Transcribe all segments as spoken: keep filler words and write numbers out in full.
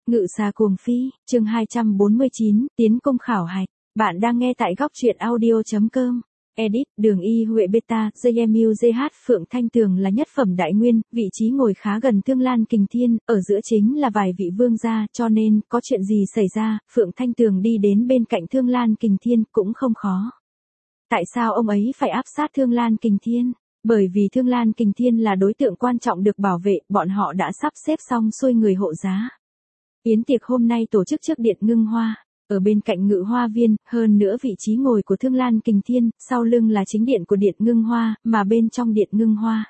Ngự xà cuồng phi, chương hai trăm bốn mươi chín, tiến công khảo hạch. Bạn đang nghe tại góc truyện audio chấm com. Edit, Đường Y Huệ Beta, gi em u giê hát Phượng Thanh Tường là nhất phẩm đại nguyên, vị trí ngồi khá gần Thương Lan Kình Thiên, ở giữa chính là vài vị vương gia, cho nên, có chuyện gì xảy ra, Phượng Thanh Tường đi đến bên cạnh Thương Lan Kình Thiên cũng không khó. Tại sao ông ấy phải áp sát Thương Lan Kình Thiên? Bởi vì Thương Lan Kình Thiên là đối tượng quan trọng được bảo vệ, bọn họ đã sắp xếp xong xuôi người hộ giá. Yến tiệc hôm nay tổ chức trước điện Ngưng Hoa, ở bên cạnh Ngự Hoa Viên, hơn nữa vị trí ngồi của Thương Lan Kình Thiên, sau lưng là chính điện của điện Ngưng Hoa, mà bên trong điện Ngưng Hoa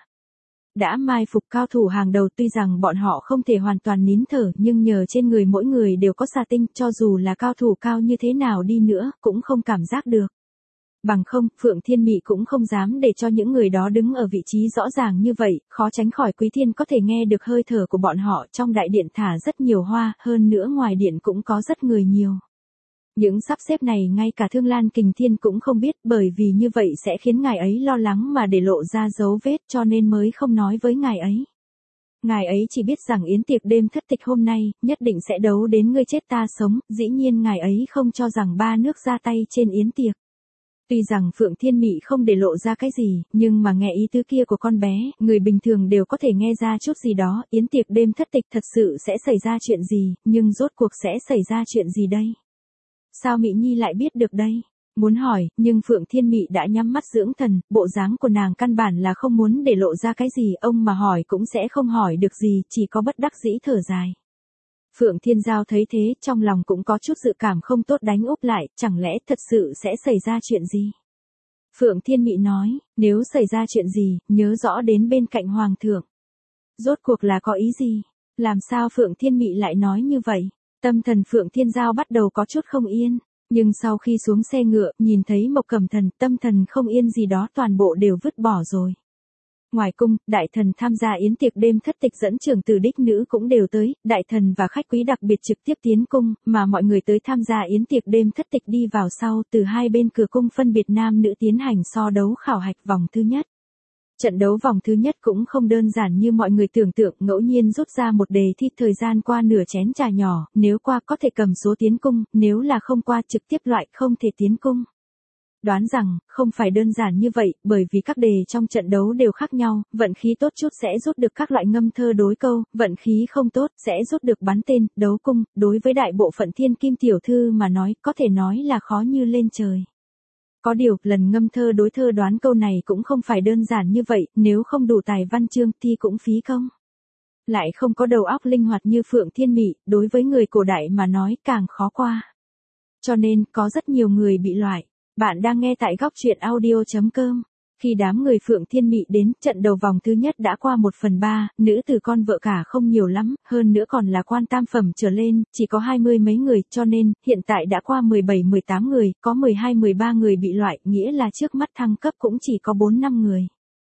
đã mai phục cao thủ hàng đầu, tuy rằng bọn họ không thể hoàn toàn nín thở, nhưng nhờ trên người mỗi người đều có xà tinh, cho dù là cao thủ cao như thế nào đi nữa, cũng không cảm giác được. Bằng không, Phượng Thiên Mị cũng không dám để cho những người đó đứng ở vị trí rõ ràng như vậy, khó tránh khỏi Quý Thiên có thể nghe được hơi thở của bọn họ. Trong đại điện thả rất nhiều hoa, hơn nữa ngoài điện cũng có rất người nhiều. Những sắp xếp này ngay cả Thương Lan Kình Thiên cũng không biết, bởi vì như vậy sẽ khiến ngài ấy lo lắng mà để lộ ra dấu vết, cho nên mới không nói với ngài ấy. Ngài ấy chỉ biết rằng yến tiệc đêm thất tịch hôm nay, nhất định sẽ đấu đến ngươi chết ta sống, dĩ nhiên ngài ấy không cho rằng ba nước ra tay trên yến tiệc. Tuy rằng Phượng Thiên Mị không để lộ ra cái gì, nhưng mà nghe ý tứ kia của con bé, người bình thường đều có thể nghe ra chút gì đó. Yến tiệc đêm thất tịch thật sự sẽ xảy ra chuyện gì, nhưng rốt cuộc sẽ xảy ra chuyện gì đây? Sao Mị Nhi lại biết được đây? Muốn hỏi, nhưng Phượng Thiên Mị đã nhắm mắt dưỡng thần, bộ dáng của nàng căn bản là không muốn để lộ ra cái gì, ông mà hỏi cũng sẽ không hỏi được gì, chỉ có bất đắc dĩ thở dài. Phượng Thiên Giao thấy thế, trong lòng cũng có chút dự cảm không tốt đánh úp lại, chẳng lẽ thật sự sẽ xảy ra chuyện gì? Phượng Thiên Mị nói, nếu xảy ra chuyện gì, nhớ rõ đến bên cạnh Hoàng thượng. Rốt cuộc là có ý gì? Làm sao Phượng Thiên Mị lại nói như vậy? Tâm thần Phượng Thiên Giao bắt đầu có chút không yên, nhưng sau khi xuống xe ngựa, nhìn thấy Mộc Cẩm Thần, tâm thần không yên gì đó toàn bộ đều vứt bỏ rồi. Ngoài cung, đại thần tham gia yến tiệc đêm thất tịch dẫn trưởng tử đích nữ cũng đều tới, đại thần và khách quý đặc biệt trực tiếp tiến cung, mà mọi người tới tham gia yến tiệc đêm thất tịch đi vào sau, từ hai bên cửa cung phân biệt nam nữ tiến hành so đấu khảo hạch vòng thứ nhất. Trận đấu vòng thứ nhất cũng không đơn giản như mọi người tưởng tượng, ngẫu nhiên rút ra một đề thi, thời gian qua nửa chén trà nhỏ, nếu qua có thể cầm số tiến cung, nếu là không qua trực tiếp loại không thể tiến cung. Đoán rằng, không phải đơn giản như vậy, bởi vì các đề trong trận đấu đều khác nhau, vận khí tốt chút sẽ rút được các loại ngâm thơ đối câu, vận khí không tốt sẽ rút được bắn tên, đấu cung, đối với đại bộ phận thiên kim tiểu thư mà nói, có thể nói là khó như lên trời. Có điều, lần ngâm thơ đối thơ đoán câu này cũng không phải đơn giản như vậy, nếu không đủ tài văn chương thì cũng phí công. Lại không có đầu óc linh hoạt như Phượng Thiên Mị, đối với người cổ đại mà nói càng khó qua. Cho nên, có rất nhiều người bị loại. Bạn đang nghe tại góc truyện audio chấm com. Khi đám người Phượng Thiên Mị đến, trận đầu vòng thứ nhất đã qua một phần ba, nữ từ con vợ cả không nhiều lắm, hơn nữa còn là quan tam phẩm trở lên, chỉ có hai mươi mấy người, cho nên, hiện tại đã qua mười bảy mười tám người, có mười hai mười ba người bị loại, nghĩa là trước mắt thăng cấp cũng chỉ có bốn năm người.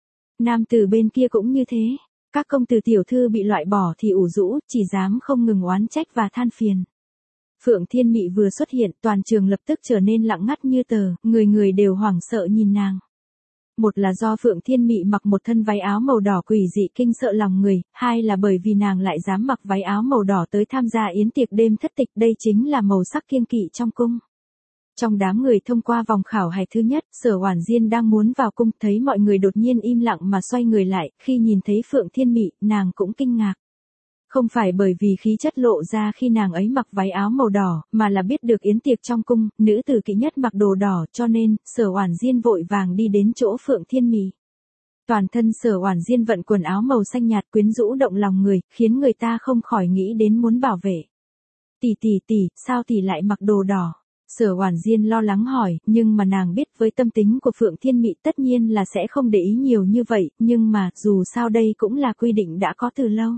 Nam từ bên kia cũng như thế, các công tử tiểu thư bị loại bỏ thì ủ rũ, chỉ dám không ngừng oán trách và than phiền. Phượng Thiên Mị vừa xuất hiện, toàn trường lập tức trở nên lặng ngắt như tờ, người người đều hoảng sợ nhìn nàng. Một là do Phượng Thiên Mị mặc một thân váy áo màu đỏ quỷ dị kinh sợ lòng người, hai là bởi vì nàng lại dám mặc váy áo màu đỏ tới tham gia yến tiệc đêm thất tịch, đây chính là màu sắc kiêng kỵ trong cung. Trong đám người thông qua vòng khảo hạch thứ nhất, Sở Oản Diên đang muốn vào cung, thấy mọi người đột nhiên im lặng mà xoay người lại, khi nhìn thấy Phượng Thiên Mị, nàng cũng kinh ngạc. Không phải bởi vì khí chất lộ ra khi nàng ấy mặc váy áo màu đỏ, mà là biết được yến tiệc trong cung, nữ tử kỵ nhất mặc đồ đỏ, cho nên, Sở Oản Diên vội vàng đi đến chỗ Phượng Thiên Mị. Toàn thân Sở Oản Diên vận quần áo màu xanh nhạt quyến rũ động lòng người, khiến người ta không khỏi nghĩ đến muốn bảo vệ. Tỷ tỷ tỷ, sao tỷ lại mặc đồ đỏ? Sở Oản Diên lo lắng hỏi, nhưng mà nàng biết với tâm tính của Phượng Thiên Mị tất nhiên là sẽ không để ý nhiều như vậy, nhưng mà, dù sao đây cũng là quy định đã có từ lâu.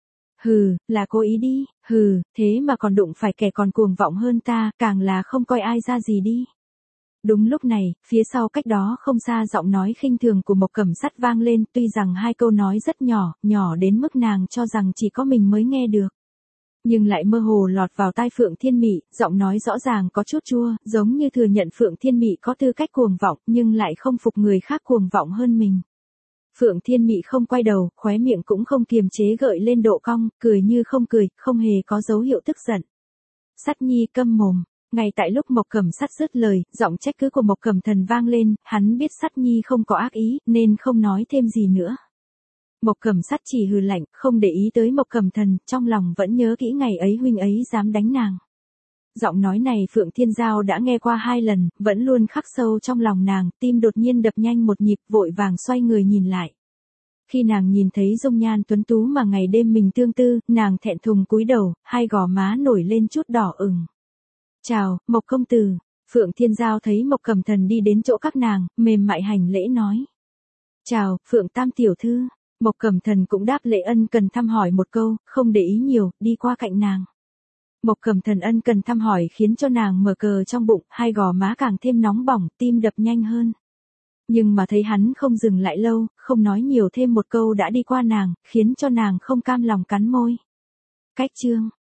Hừ, là cố ý đi, hừ, thế mà còn đụng phải kẻ còn cuồng vọng hơn ta, càng là không coi ai ra gì đi. Đúng lúc này, phía sau cách đó không xa giọng nói khinh thường của Mộc Cẩm Sắt vang lên, tuy rằng hai câu nói rất nhỏ, nhỏ đến mức nàng cho rằng chỉ có mình mới nghe được. Nhưng lại mơ hồ lọt vào tai Phượng Thiên Mị, giọng nói rõ ràng có chút chua, giống như thừa nhận Phượng Thiên Mị có tư cách cuồng vọng, nhưng lại không phục người khác cuồng vọng hơn mình. Phượng Thiên Mị không quay đầu, khóe miệng cũng không kiềm chế gợi lên độ cong, cười như không cười, không hề có dấu hiệu tức giận. Sắt Nhi câm mồm. Ngay tại lúc Mộc Cẩm Sắt dứt lời, giọng trách cứ của Mộc Cẩm Thần vang lên, hắn biết Sắt Nhi không có ác ý, nên không nói thêm gì nữa. Mộc Cẩm Sắt chỉ hừ lạnh, không để ý tới Mộc Cẩm Thần, trong lòng vẫn nhớ kỹ ngày ấy huynh ấy dám đánh nàng. Giọng nói này Phượng Thiên Giao đã nghe qua hai lần, vẫn luôn khắc sâu trong lòng nàng, tim đột nhiên đập nhanh một nhịp, vội vàng xoay người nhìn lại. Khi nàng nhìn thấy dung nhan tuấn tú mà ngày đêm mình tương tư, nàng thẹn thùng cúi đầu, hai gò má nổi lên chút đỏ ửng. Chào, Mộc công tử. Phượng Thiên Giao thấy Mộc Cẩm Thần đi đến chỗ các nàng, mềm mại hành lễ nói. Chào, Phượng Tam tiểu thư. Mộc Cẩm Thần cũng đáp lễ ân cần thăm hỏi một câu, không để ý nhiều, đi qua cạnh nàng. Mộc Cẩm Thần ân cần thăm hỏi khiến cho nàng mở cờ trong bụng, hai gò má càng thêm nóng bỏng, tim đập nhanh hơn. Nhưng mà thấy hắn không dừng lại lâu, không nói nhiều thêm một câu đã đi qua nàng, khiến cho nàng không cam lòng cắn môi. Cách chương